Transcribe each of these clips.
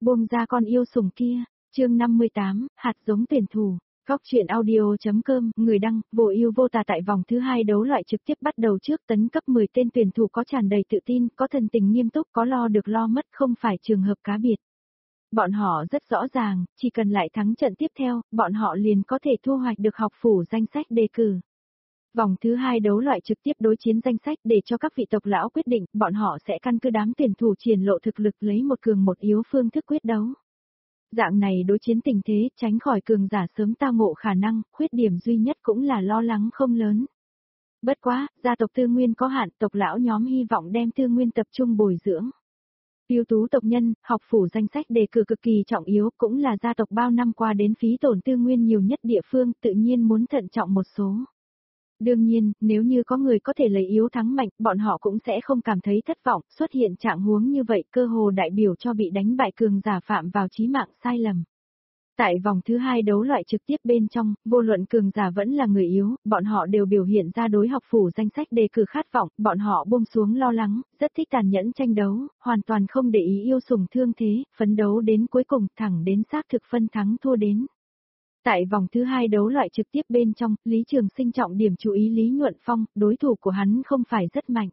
Buông ra con yêu sủng kia, chương 58, hạt giống tuyển thủ. Góc truyện audio.com, người đăng, vô ưu vô tà. Tại vòng thứ 2 đấu loại trực tiếp bắt đầu trước, tấn cấp 10 tên tuyển thủ có tràn đầy tự tin, có thần tình nghiêm túc, có lo được lo mất, không phải trường hợp cá biệt. Bọn họ rất rõ ràng, chỉ cần lại thắng trận tiếp theo, bọn họ liền có thể thu hoạch được học phủ danh sách đề cử. Vòng thứ 2 đấu loại trực tiếp đối chiến danh sách để cho các vị tộc lão quyết định, bọn họ sẽ căn cứ đám tuyển thủ triển lộ thực lực lấy một cường một yếu phương thức quyết đấu. Dạng này đối chiến tình thế, tránh khỏi cường giả sớm tao ngộ khả năng, khuyết điểm duy nhất cũng là lo lắng không lớn. Bất quá, gia tộc tư nguyên có hạn, tộc lão nhóm hy vọng đem tư nguyên tập trung bồi dưỡng. Ưu tú tộc nhân, học phủ danh sách đề cử cực kỳ trọng yếu, cũng là gia tộc bao năm qua đến phí tổn tư nguyên nhiều nhất địa phương, tự nhiên muốn thận trọng một số. Đương nhiên, nếu như có người có thể lấy yếu thắng mạnh, bọn họ cũng sẽ không cảm thấy thất vọng, xuất hiện trạng huống như vậy cơ hồ đại biểu cho bị đánh bại cường giả phạm vào chí mạng sai lầm. Tại vòng thứ 2 đấu loại trực tiếp bên trong, vô luận cường giả vẫn là người yếu, bọn họ đều biểu hiện ra đối học phủ danh sách đề cử khát vọng, bọn họ buông xuống lo lắng, rất thích tàn nhẫn tranh đấu, hoàn toàn không để ý yêu sủng thương thế, phấn đấu đến cuối cùng, thẳng đến xác thực phân thắng thua đến. Tại vòng thứ 2 đấu loại trực tiếp bên trong, Lý Trường Sinh trọng điểm chú ý Lý Nhuận Phong, đối thủ của hắn không phải rất mạnh.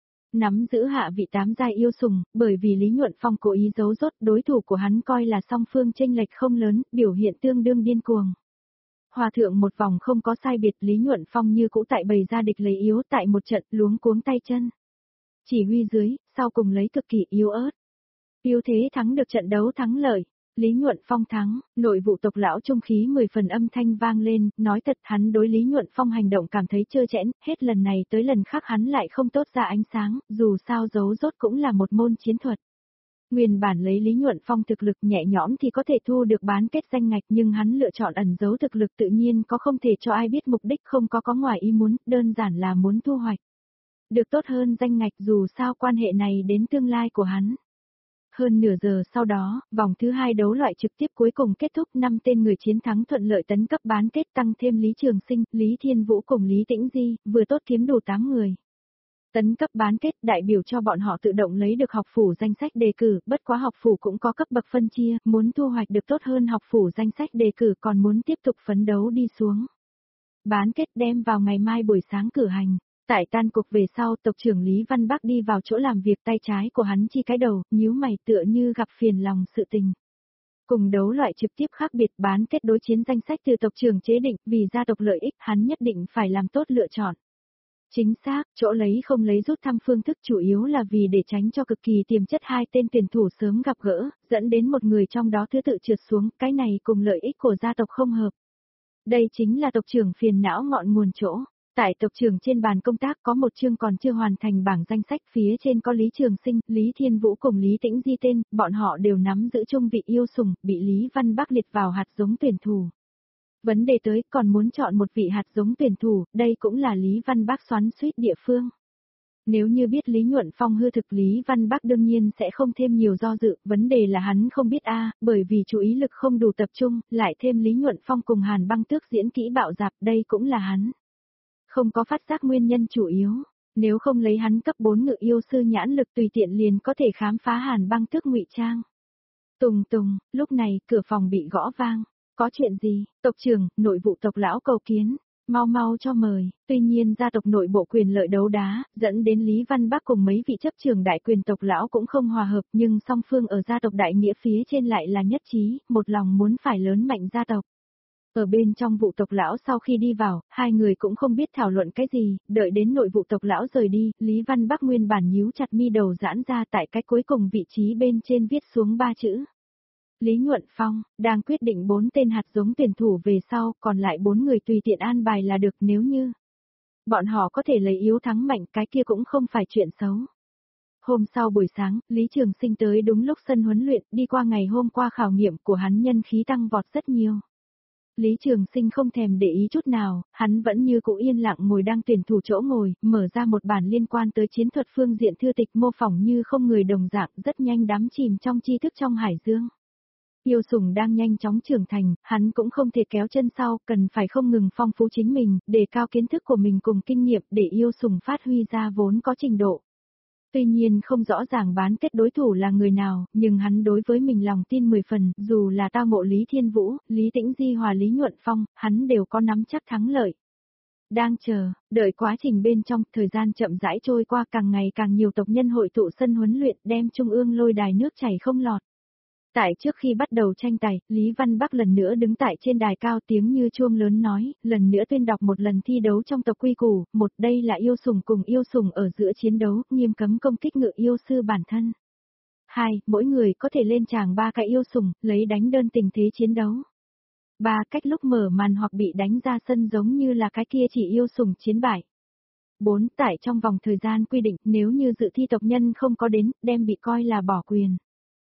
Nắm giữ hạ vị 8 giai yêu sủng, bởi vì Lý Nhuận Phong cố ý giấu rốt, đối thủ của hắn coi là song phương chênh lệch không lớn, biểu hiện tương đương điên cuồng. Hòa thượng một vòng không có sai biệt, Lý Nhuận Phong như cũ tại bày ra địch lấy yếu tại một trận luống cuống tay chân. Chỉ huy dưới, sau cùng lấy cực kỳ yếu ớt. Yếu thế thắng được trận đấu thắng lợi. Lý Nhuận Phong thắng, nội vụ tộc lão trung khí 10 phần âm thanh vang lên, nói thật hắn đối Lý Nhuận Phong hành động cảm thấy trơ trẽn, hết lần này tới lần khác hắn lại không tốt ra ánh sáng, dù sao giấu rốt cũng là một môn chiến thuật. Nguyên bản lấy Lý Nhuận Phong thực lực nhẹ nhõm thì có thể thu được bán kết danh ngạch, nhưng hắn lựa chọn ẩn giấu thực lực tự nhiên có không thể cho ai biết mục đích, không có ngoài ý muốn, đơn giản là muốn thu hoạch được tốt hơn danh ngạch, dù sao quan hệ này đến tương lai của hắn. Hơn nửa giờ sau đó, vòng thứ 2 đấu loại trực tiếp cuối cùng kết thúc, 5 tên người chiến thắng thuận lợi tấn cấp bán kết, tăng thêm Lý Trường Sinh, Lý Thiên Vũ cùng Lý Tĩnh Di, vừa tốt kiếm đủ 8 người. Tấn cấp bán kết đại biểu cho bọn họ tự động lấy được học phủ danh sách đề cử, bất quá học phủ cũng có cấp bậc phân chia, muốn thu hoạch được tốt hơn học phủ danh sách đề cử còn muốn tiếp tục phấn đấu đi xuống. Bán kết đem vào ngày mai buổi sáng cử hành. Tại tan cuộc về sau, tộc trưởng Lý Văn Bắc đi vào chỗ làm việc, tay trái của hắn chi cái đầu, nhíu mày tựa như gặp phiền lòng sự tình. Cùng đấu loại trực tiếp khác biệt, bán kết đối chiến danh sách từ tộc trưởng chế định, vì gia tộc lợi ích hắn nhất định phải làm tốt lựa chọn. Chính xác, chỗ lấy không lấy rút thăm phương thức chủ yếu là vì để tránh cho cực kỳ tiềm chất hai tên tuyển thủ sớm gặp gỡ, dẫn đến một người trong đó thứ tự trượt xuống, cái này cùng lợi ích của gia tộc không hợp. Đây chính là tộc trưởng phiền não ngọn nguồn chỗ. Tại tộc trưởng trên bàn công tác có một chương còn chưa hoàn thành bảng danh sách, phía trên có Lý Trường Sinh, Lý Thiên Vũ cùng Lý Tĩnh Di tên, bọn họ đều nắm giữ chung vị yêu sủng, bị Lý Văn Bắc liệt vào hạt giống tuyển thủ. Vấn đề tới, còn muốn chọn một vị hạt giống tuyển thủ, đây cũng là Lý Văn Bắc xoắn xuýt địa phương. Nếu như biết Lý Nhuận Phong hư thực, Lý Văn Bắc đương nhiên sẽ không thêm nhiều do dự, vấn đề là hắn không biết bởi vì chú ý lực không đủ tập trung, lại thêm Lý Nhuận Phong cùng Hàn Băng Tước diễn kỹ bạo dạp, đây cũng là hắn không có phát giác nguyên nhân chủ yếu, nếu không lấy hắn cấp 4 ngự yêu sư nhãn lực tùy tiện liền có thể khám phá Hàn Băng Tước ngụy trang. Tùng tùng, lúc này, cửa phòng bị gõ vang. Có chuyện gì? Tộc trưởng, nội vụ tộc lão cầu kiến. Mau mau cho mời. Tuy nhiên gia tộc nội bộ quyền lợi đấu đá, dẫn đến Lý Văn Bắc cùng mấy vị chấp trưởng đại quyền tộc lão cũng không hòa hợp, nhưng song phương ở gia tộc đại nghĩa phía trên lại là nhất trí, một lòng muốn phải lớn mạnh gia tộc. Ở bên trong vụ tộc lão sau khi đi vào, hai người cũng không biết thảo luận cái gì, đợi đến nội vụ tộc lão rời đi, Lý Văn Bắc nguyên bản nhíu chặt mi đầu giãn ra, tại cái cuối cùng vị trí bên trên viết xuống 3 chữ. Lý Nhuận Phong, đang quyết định 4 tên hạt giống tuyển thủ về sau, còn lại 4 người tùy tiện an bài là được, nếu như bọn họ có thể lấy yếu thắng mạnh, cái kia cũng không phải chuyện xấu. Hôm sau buổi sáng, Lý Trường Sinh tới đúng lúc sân huấn luyện, đi qua ngày hôm qua khảo nghiệm của hắn nhân khí tăng vọt rất nhiều. Lý Trường Sinh không thèm để ý chút nào, hắn vẫn như cũ yên lặng ngồi đang tuyển thủ chỗ ngồi, mở ra một bản liên quan tới chiến thuật phương diện thư tịch mô phỏng như không người đồng dạng, rất nhanh đắm chìm trong tri thức trong hải dương. Yêu sủng đang nhanh chóng trưởng thành, hắn cũng không thể kéo chân sau, cần phải không ngừng phong phú chính mình, đề cao kiến thức của mình cùng kinh nghiệm để yêu sủng phát huy ra vốn có trình độ. Tuy nhiên không rõ ràng bán kết đối thủ là người nào, nhưng hắn đối với mình lòng tin 10 phần, dù là tao ngộ Lý Thiên Vũ, Lý Tĩnh Di hòa Lý Nhuận Phong, hắn đều có nắm chắc thắng lợi. Đang chờ, đợi quá trình bên trong, thời gian chậm rãi trôi qua, càng ngày càng nhiều tộc nhân hội tụ sân huấn luyện, đem trung ương lôi đài nước chảy không lọt. Tại trước khi bắt đầu tranh tài, Lý Văn Bắc lần nữa đứng tại trên đài cao, tiếng như chuông lớn nói, lần nữa tuyên đọc một lần thi đấu trong tộc quy củ, một, đây là yêu sủng cùng yêu sủng ở giữa chiến đấu, nghiêm cấm công kích ngự yêu sư bản thân. 2. Mỗi người có thể lên tràng 3 cái yêu sủng, lấy đánh đơn tình thế chiến đấu. 3. Cách lúc mở màn hoặc bị đánh ra sân giống như là cái kia chỉ yêu sủng chiến bại. 4. Tại trong vòng thời gian quy định, nếu như dự thi tộc nhân không có đến, đem bị coi là bỏ quyền.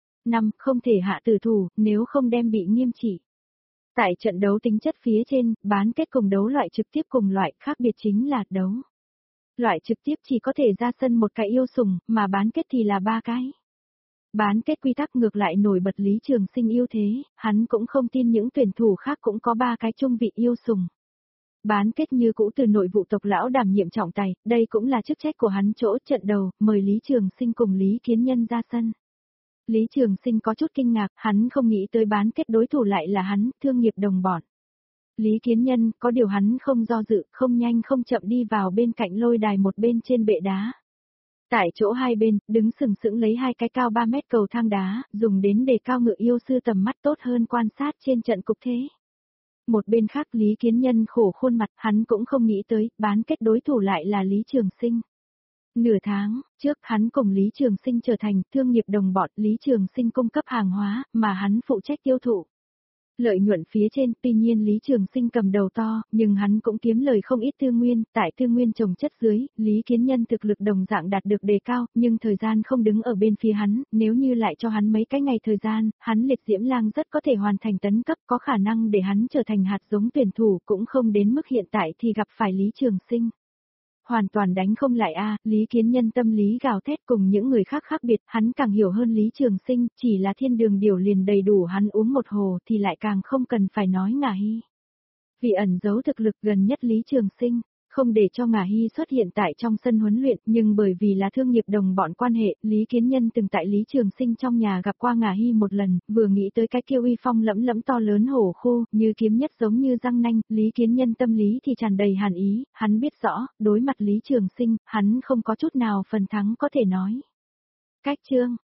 5. Không thể hạ tử thủ, nếu không đem bị nghiêm trị. Tại trận đấu tính chất phía trên, bán kết cùng đấu loại trực tiếp cùng loại, khác biệt chính là đấu. Loại trực tiếp chỉ có thể ra sân một cái yêu sủng, mà bán kết thì là 3 cái. Bán kết quy tắc ngược lại nổi bật Lý Trường Sinh ưu thế, hắn cũng không tin những tuyển thủ khác cũng có 3 cái trung vị yêu sủng. Bán kết như cũ từ nội vụ tộc lão đảm nhiệm trọng tài, đây cũng là chức trách của hắn chỗ trận đầu, mời Lý Trường Sinh cùng Lý Kiến Nhân ra sân. Lý Trường Sinh có chút kinh ngạc, hắn không nghĩ tới bán kết đối thủ lại là hắn, thương nghiệp đồng bọn. Lý Kiến Nhân, có điều hắn không do dự, không nhanh không chậm đi vào bên cạnh lôi đài một bên trên bệ đá. Tại chỗ hai bên, đứng sừng sững lấy 2 cái cao 3 mét cầu thang đá, dùng đến để cao ngự yêu sư tầm mắt tốt hơn quan sát trên trận cục thế. Một bên khác Lý Kiến Nhân khổ khuôn mặt, hắn cũng không nghĩ tới, bán kết đối thủ lại là Lý Trường Sinh. Nửa tháng trước hắn cùng Lý Trường Sinh trở thành thương nghiệp đồng bọn, Lý Trường Sinh cung cấp hàng hóa, mà hắn phụ trách tiêu thụ. Lợi nhuận phía trên, tuy nhiên Lý Trường Sinh cầm đầu to, nhưng hắn cũng kiếm lời không ít tư nguyên, tại tư nguyên trồng chất dưới, Lý Kiến Nhân thực lực đồng dạng đạt được đề cao, nhưng thời gian không đứng ở bên phía hắn, nếu như lại cho hắn mấy cái ngày thời gian, hắn Liệt Diễm Lang rất có thể hoàn thành tấn cấp, có khả năng để hắn trở thành hạt giống tuyển thủ, cũng không đến mức hiện tại thì gặp phải Lý Trường Sinh. Hoàn toàn đánh không lại Lý Kiến Nhân tâm lý gào thét cùng những người khác khác biệt, hắn càng hiểu hơn Lý Trường Sinh, chỉ là thiên đường điểu liền đầy đủ hắn uống một hồ thì lại càng không cần phải nói Ngả Hy. Vì ẩn giấu thực lực gần nhất Lý Trường Sinh, không để cho Ngả Hy xuất hiện tại trong sân huấn luyện, nhưng bởi vì là thương nghiệp đồng bọn quan hệ, Lý Kiến Nhân từng tại Lý Trường Sinh trong nhà gặp qua Ngả Hy một lần, vừa nghĩ tới cái kia uy phong lẫm lẫm to lớn hổ khô, như kiếm nhất giống như răng nanh, Lý Kiến Nhân tâm lý thì tràn đầy hàn ý, hắn biết rõ, đối mặt Lý Trường Sinh, hắn không có chút nào phần thắng có thể nói. Cách chương